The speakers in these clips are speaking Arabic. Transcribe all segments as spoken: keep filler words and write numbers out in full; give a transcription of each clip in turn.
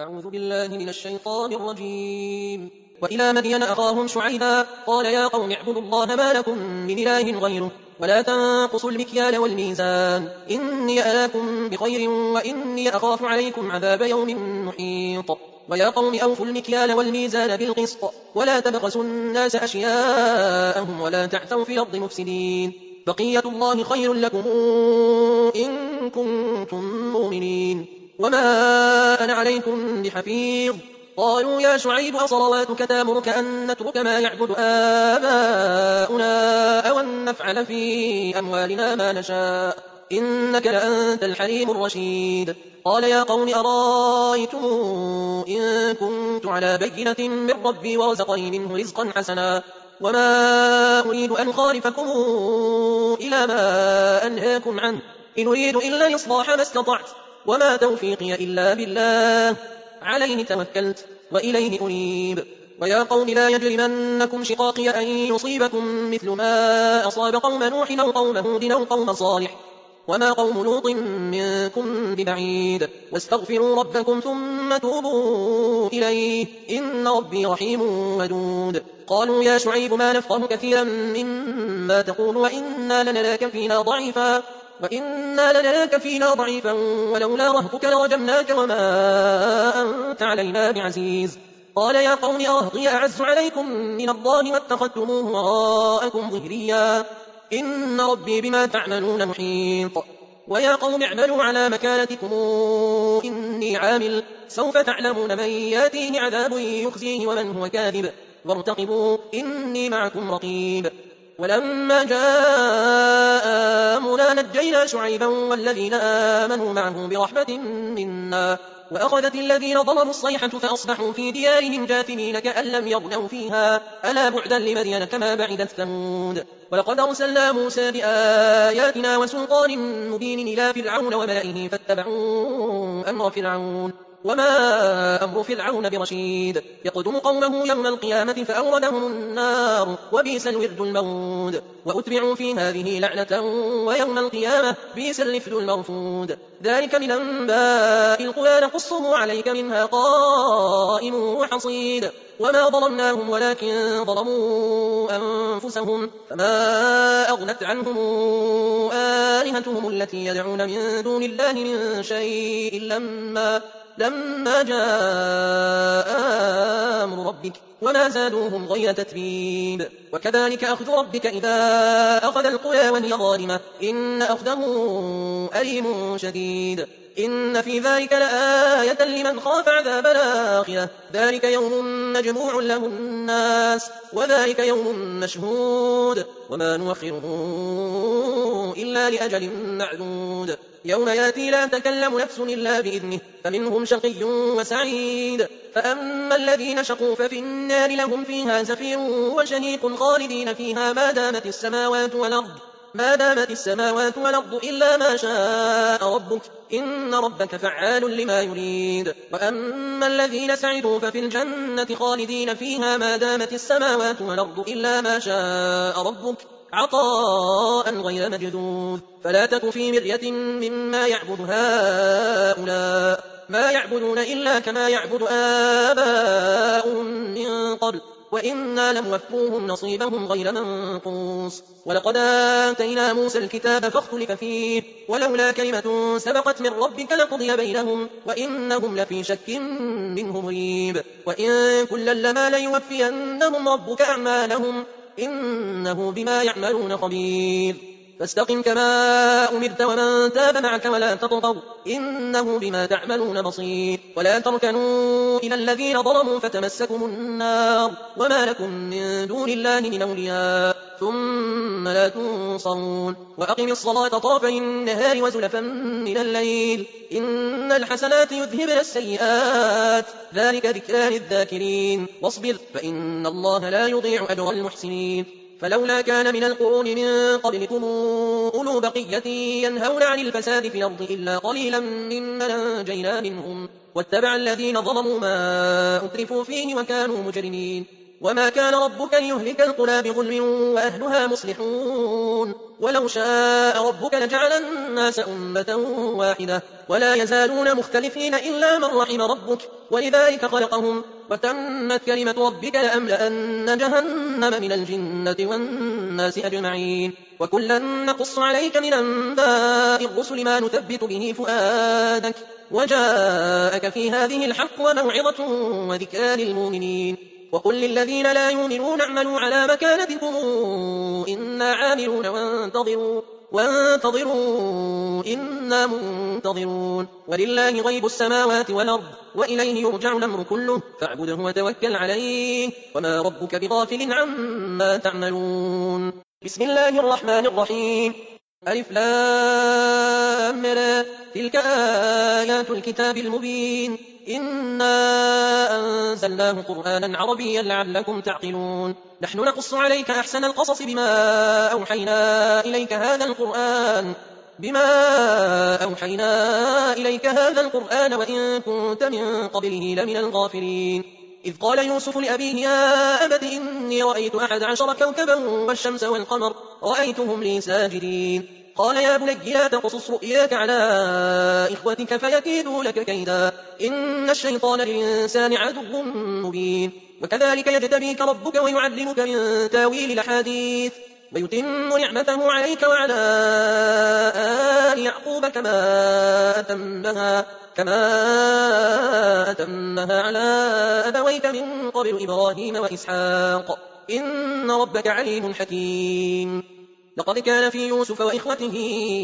أعوذ بالله من الشيطان الرجيم. وإلى مدين أخاهم شعيبا قال يا قوم اعبدوا الله ما لكم من إله غيره ولا تنقصوا المكيال والميزان إني أراكم بخير وإني أخاف عليكم عذاب يوم محيط. ويا قوم أوفوا المكيال والميزان بالقسط ولا تبخسوا الناس أشياءهم ولا تعثوا في الأرض مفسدين بقية الله خير لكم إن كنتم مؤمنين وما أنا عليكم بحفيظ. قالوا يا شعيب أصلواتك تأمرك أن نترك ما يعبد آباؤنا أو أن نفعل في أموالنا ما نشاء إنك لأنت الحليم الرشيد. قال يا قوم أرأيتم إن كنت على بينة من ربي ورزقني منه رزقا حسنا وما أريد أن خالفكم إلى ما أنهاكم عنه إن أريد إلا الإصلاح ما استطعت وما توفيقي إلا بالله عليه توكلت وإليه أنيب. ويا قوم لا يجرمنكم شقاقي أن يصيبكم مثل ما أصاب قوم نوح أو قوم هود أو قوم صالح وما قوم لوط منكم ببعيد واستغفروا ربكم ثم توبوا إليه إن ربي رحيم ودود. قالوا يا شعيب ما نفقه كثيرا مما تقول وإنا لنراك فينا ضعيفا وإنا لنراك فينا ضعيفا ولولا رهتك لرجمناك وما أنت علينا بعزيز. قال يا قوم أرهطي أعز عليكم من الله واتخذتموه وراءكم ظهريا إن ربي بما تعملون محيط. ويا قوم اعملوا على مكانتكم إني عامل سوف تعلمون من ياتيه عذاب يخزيه ومن هو كاذب وارتقبوا إني معكم رقيب. ولما جاء أمرنا نجينا شعيبا والذين آمنوا معه برحمة منا وأخذت الذين ظلموا الصيحة فأصبحوا في ديارهم جاثمين كأن لم يغنوا فيها ألا بعدا لمدين كما بعدت ثمود. ولقد أرسلنا موسى بآياتنا وسلطان مبين إلى فرعون وملئه فاتبعوا أمر فرعون وما أمر فرعون برشيد يقدم قومه يوم القيامة فأوردهم النار وبئس الورد المورود وأتبعوا في هذه لعنة ويوم القيامة بئس الرفد المرفود. ذلك من أنباء القرى نقصه عليك منها قائم وحصيد وما ظلمناهم ولكن ظلموا أنفسهم فما أغنت عنهم آلهتهم التي يدعون من دون الله من شيء لما لما جاء أمر ربك وما زادوهم غير تتبيب. وكذلك أخذ ربك إذا أخذ القرى وهي ظالمة إن أخذه أليم شديد إن في ذلك لآية لمن خاف عذاب الآخرة ذلك يوم مجموع له الناس وذلك يوم مشهود وما نؤخره إلا لأجل معدود يوم ياتي لا تكلم نفس إلا بإذنه فمنهم شقي وسعيد. فأما الذين شقوا ففي النار لهم فيها زفير وشهيق خالدين فيها ما دامت السماوات والأرض ما دامت السماوات والأرض إلا ما شاء ربك إن ربك فعال لما يريد. وأما الذين سعدوا ففي الجنة خالدين فيها ما دامت السماوات والأرض إلا ما شاء ربك عطاء غير مجدود. فلا تك في مرية مما يعبد هؤلاء ما يعبدون إلا كما يعبد آباؤهم من قبل وإنا لموفوهم نصيبهم غير منقوص. ولقد آتينا موسى الكتاب فاختلف فيه ولولا كلمة سبقت من ربك لقضي بينهم وإنهم لفي شك منه مريب. وإن كلا لما ليوفينهم ربك أعمالهم إنه بما يعملون خبير. فاستقم كما أمرت ومن تاب معك ولا تطغوا إنه بما تعملون بصير. ولا تركنوا إلى الذين ظلموا فتمسكم النار وما لكم من دون الله من أولياء ثم لا تنصرون. وأقم الصلاة طرفي النهار وزلفا من الليل إن الحسنات يذهبن السيئات ذلك ذكرى للذاكرين واصبر فإن الله لا يضيع أجر المحسنين. فلولا كان من القرون من قبلكم أولو بقية ينهون عن الفساد في الأرض إلا قليلا ممن أنجينا منهم واتبع الذين ظلموا ما أترفوا فيه وكانوا مجرمين. وما كان ربك ليهلك القرى بظلم وأهلها مصلحون ولو شاء ربك لجعل الناس أمة واحدة ولا يزالون مختلفين إلا من رحم ربك ولذلك خلقهم وتمت كلمة ربك لأملأن جهنم من الجنة والناس أجمعين وكلا نقص عليك من أنباء الرسل ما نثبت به فؤادك وجاءك في هذه الحق وموعظة وذكرى للمؤمنين وقل للذين لا يؤمنون اعملوا على مكانتكم إنا عاملون وانتظروا وانتظروا إنا منتظرون ولله غيب السماوات والأرض وإليه يرجع الأمر كله فاعبده وتوكل عليه وما ربك بغافل عما تعملون. بسم الله الرحمن الرحيم. ألف لام را تلك آيات الكتاب المبين إنا أنزلناه قرآنا عربيا لعلكم تعقلون. نحن نقص عليك أحسن القصص بما أوحينا إليك هذا القرآن بما أوحينا إليك هذا القرآن وإن كنت من قبله لمن الغافلين. إذ قال يوسف لأبيه يا أبت إني رأيت أحد عشر كوكبا والشمس والقمر رأيتهم لي ساجدين. قال يا بني لا تقصص رؤياك على إخوتك فيكيدوا لك كيدا إن الشيطان للإنسان عدو مبين. وكذلك يجتبيك ربك ويعلمك من تاويل الأحاديث ويتم نعمته عليك وعلى آل يعقوب كما أتمها كما أتمها على أبويك من قبل إبراهيم وإسحاق إن ربك عليم حكيم. لقد كان في يوسف وإخوته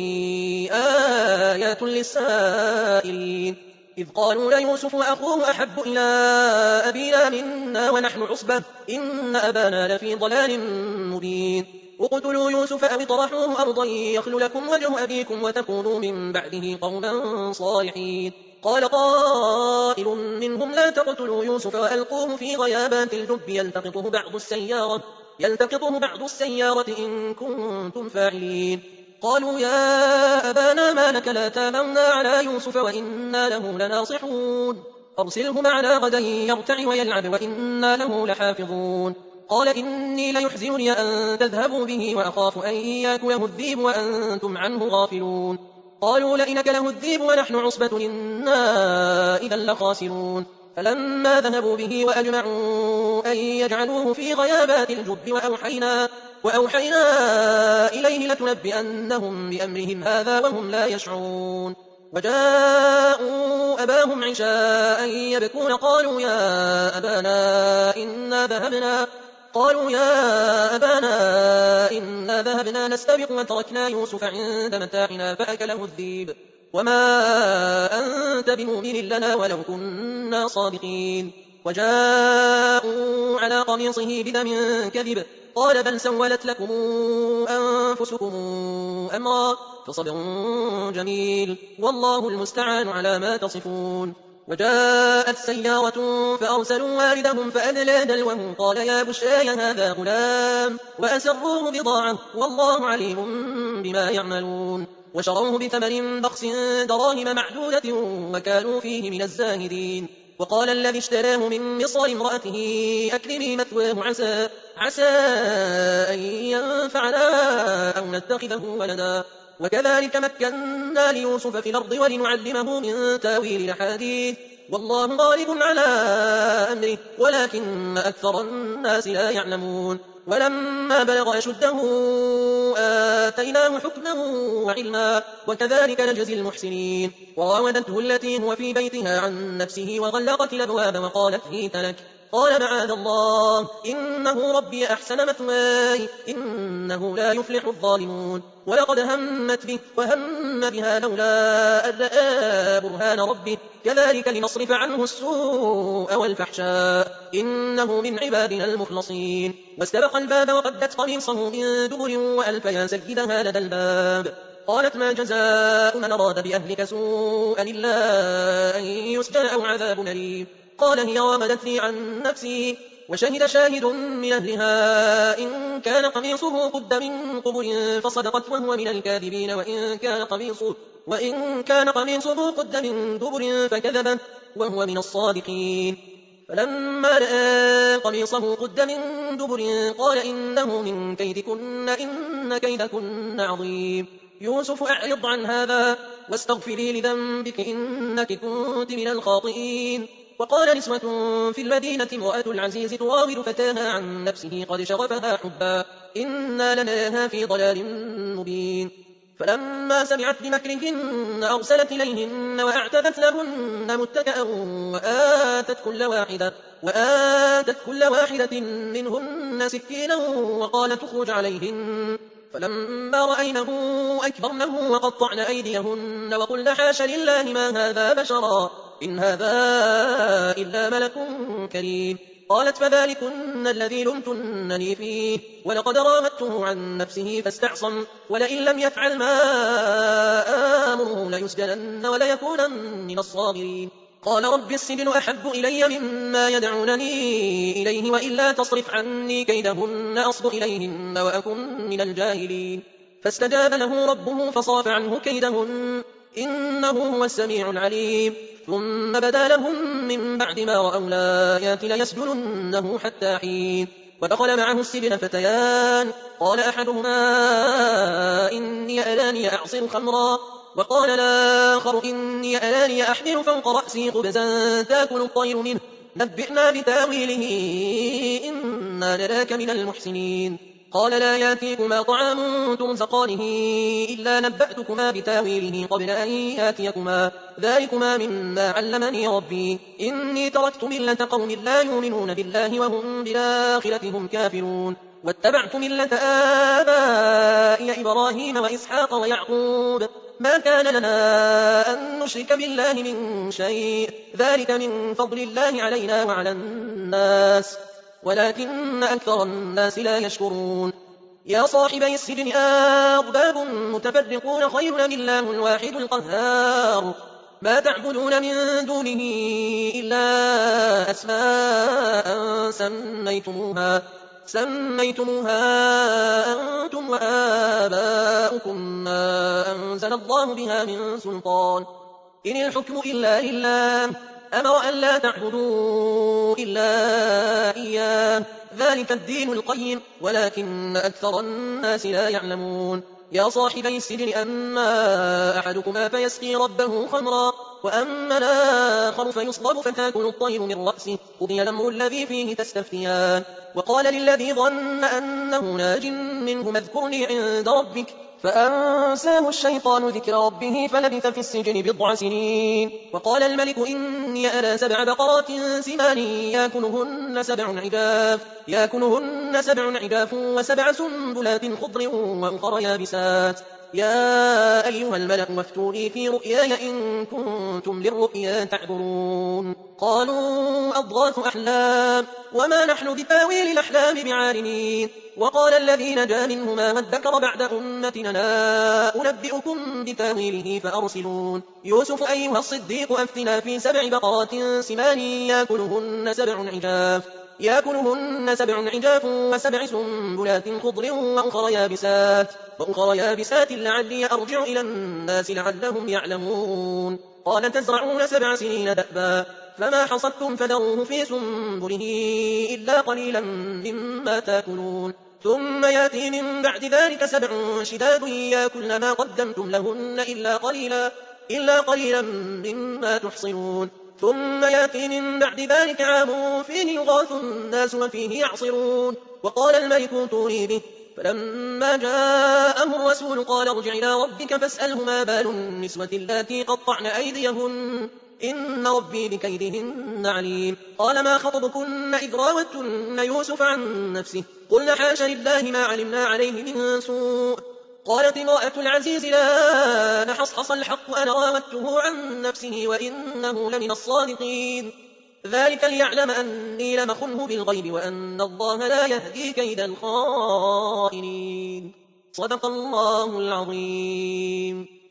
آيات للسائلين إذ قالوا ليوسف وأخوه أحب إلى أبينا منا ونحن عصبة إن أبانا لفي ضلال مبين. اقتلوا يوسف أو اطرحوه أرضا يخل لكم وجه أبيكم وتكونوا من بعده قوما صالحين. قال قائل منهم لا تقتلوا يوسف وألقوه في غيابات الجب يلتقطه بعض السيارة يلتقطه بعض السيارة إن كنتم فاعلين. قالوا يا أبانا ما لك لا تامنا على يوسف وإنا له لناصحون أرسله معنا غدا يرتع ويلعب وإنا له لحافظون. قال إني ليحزنني أن تذهبوا به وأخاف أن يأكله الذئب وأنتم عنه غافلون. قالوا لئن أكله الذئب ونحن عصبة إنا إذا لخاسرون. فلما ذهبوا به وأجمعوا أن يجعلوه في غيابات الجب وأوحينا, وأوحينا إليه لتنبئنهم بأمرهم هذا وهم لا يشعرون. وجاءوا أباهم عشاء يبكون قالوا يا أبانا إنا ذهبنا قالوا يا أبانا إنا ذهبنا نستبق وتركنا يوسف عند متاعنا فأكله الذئب وما أنت بمؤمن لنا ولو كنا صادقين. وجاءوا على قميصه بدم كذب قال بل سولت لكم أنفسكم أمرا فصبر جميل والله المستعان على ما تصفون. وجاءت سيارة فأرسلوا واردهم فأدلى دلوه قال يا بشراي هذا غلام وأسروه بضاعة والله عليم بما يعملون. وشروه بثمن بخس دراهم معدودة وكانوا فيه من الزاهدين. وقال الذي اشتراه من مصر امرأته أكرمي مثواه عسى, عسى أن ينفعنا أو نتخذه ولدا. وكذلك مكنا ليوسف في الأرض ولنعلمه من تاويل الأحاديث والله غالب على أمره ولكن أكثر الناس لا يعلمون. ولما بلغ أشده آتيناه حكما وعلما وكذلك نجزي المحسنين. وراودته التي هو في بيتها عن نفسه وغلقت الأبواب وقالت هيت لك قال معاذ الله إنه ربي أحسن مثواي إنه لا يفلح الظالمون. ولقد همت به وهم بها لولا أن رأى برهان ربه كذلك لنصرف عنه السوء والفحشاء إنه من عبادنا المخلصين. واستبق الباب وقدت قميصه من دبر وألف يا سيدها لدى الباب قالت ما جزاء من أراد بأهلك سوءا إلا أن يسجن أو عذاب أليم. قال هي راودتني عن نفسي وشهد شاهد من أهلها إن كان قميصه قد من قبل فصدقت وهو من الكاذبين وإن كان قميصه, وإن كان قميصه قد من دبر فكذبت وهو من الصادقين. فلما رأى قميصه قد من دبر قال إنه من كيدكن إن كيدكن عظيم. يوسف أعرض عن هذا واستغفري لذنبك إنك كنت من الخاطئين. وقال نسوة في المدينة امرأة العزيز تراود فتاها عن نفسه قد شغفها حبا إنا لنراها في ضلال مبين. فلما سمعت بمكرهن أرسلت إليهن وأعتدت لهن متكئا وآتت كل واحدة, وآتت كل واحدة منهن سكينا وقالت اخرج عليهن. فلما رأينه أكبرنه وقطعن أيديهن وقلن حاش لله ما هذا بشرا إن هذا إلا ملك كريم. قالت فذلكن الذي لمتنني فيه ولقد راودته عن نفسه فاستعصم ولئن لم يفعل ما آمره ليسجنن وليكونن من الصاغرين. قال رب السجن أحب إلي مما يدعونني إليه وإلا تصرف عني كيدهن أصب إليهن وأكن من الجاهلين. فاستجاب له ربه فصاف عنه كيدهن إنه هو السميع العليم. ثم بدا لهم من بعد ما رأوا الآيات ليسجننه حتى حين. ودخل معه السجن فتيان قال أحدهما إني أراني أعصر خمرا وقال الآخر إني أراني أحمل فوق رأسي خبزا تأكل الطير منه نبئنا بتاويله إنا نراك من المحسنين. قال لا ياتيكما طعام ترزقانه إلا نبأتكما بتاويله قبل أن ياتيكما ذلكما مما علمني ربي إني تركت ملة قوم لا يؤمنون بالله وهم بالآخرة هم كافرون واتبعت ملة آبائي إبراهيم وإسحاق ويعقوب ما كان لنا أن نشرك بالله من شيء ذلك من فضل الله علينا وعلى الناس ولكن أكثر الناس لا يشكرون. يا صاحبي السجن أرباب متفرقون خير أم الله الواحد القهار ما تعبدون من دونه إلا أسماء سميتموها سميتموها أنتم وآباؤكم ما أنزل الله بها من سلطان إن الحكم إلا لله أمر أن لا تعبدوا إلا إياه ذلك الدين القيم ولكن أكثر الناس لا يعلمون. يا صاحبي السجن أما أحدكما فيسقي ربه خمرا وأما الآخر فيصلب فتاكل الطير من رأسه قضي الأمر الذي فيه تستفتيان. وقال للذي ظن أنه ناج منه اذكرني عند ربك فأنساه الشيطان ذكر ربه فلبث في السجن بضع سنين. وقال الملك إني أرى سبع بقرات سمان يأكلهن سبع عجاف يأكلهن سبع عجاف وسبع سنبلات خضر وأخر يابسات يا أيها الملأ وافتوني في رؤياي إن كنتم للرؤيا تعبرون. قالوا أضغاث أحلام وما نحن بتاويل الأحلام بعالمين. وقال الذي نجا منهما وادكر بعد أمتنا لا أنبئكم بتاويله فأرسلون. يوسف أيها الصديق أفتنا في سبع بقرات سمان يأكلهن سبع عجاف يأكلهن سبع عجاف وسبع سنبلات خضر وأخر يابسات وأخر يابسات لعلي أرجع إلى الناس لعلهم يعلمون. قال تزرعون سبع سنين دأبا فما حصدتم فذروه في سنبله إلا قليلا مما تأكلون ثم يأتي من بعد ذلك سبع شداد يأكلن ما قدمتم لهن إلا قليلا إلا قليلا مما تحصنون ثم يأتي من بعد ذلك عام فيه يغاث الناس وفيه يعصرون. وقال الملك ائتوني به فلما جاءه الرسول قال ارجع إلى ربك فاسأله ما بال النسوة اللاتي قطعن أيديهن إن ربي بكيدهن عليم. قال ما خطبكن إذ راوتن يوسف عن نفسه قلنا حاش لله ما علمنا عليه من سوء. قالت امرأة العزيز لا نحصحص الحق أنا راودته عن نفسه وإنه لمن الصادقين ذلك ليعلم أني لم أخنه بالغيب وأن الله لا يهدي كيد الخائنين. صدق الله العظيم.